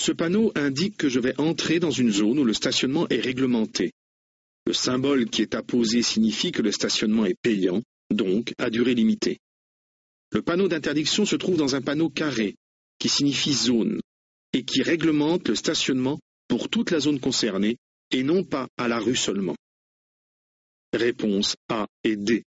Ce panneau indique que je vais entrer dans une zone où le stationnement est réglementé. Le symbole qui est apposé signifie que le stationnement est payant, donc à durée limitée. Le panneau d'interdiction se trouve dans un panneau carré, qui signifie zone, et qui réglemente le stationnement pour toute la zone concernée, et non pas à la rue seulement. Réponses A et D.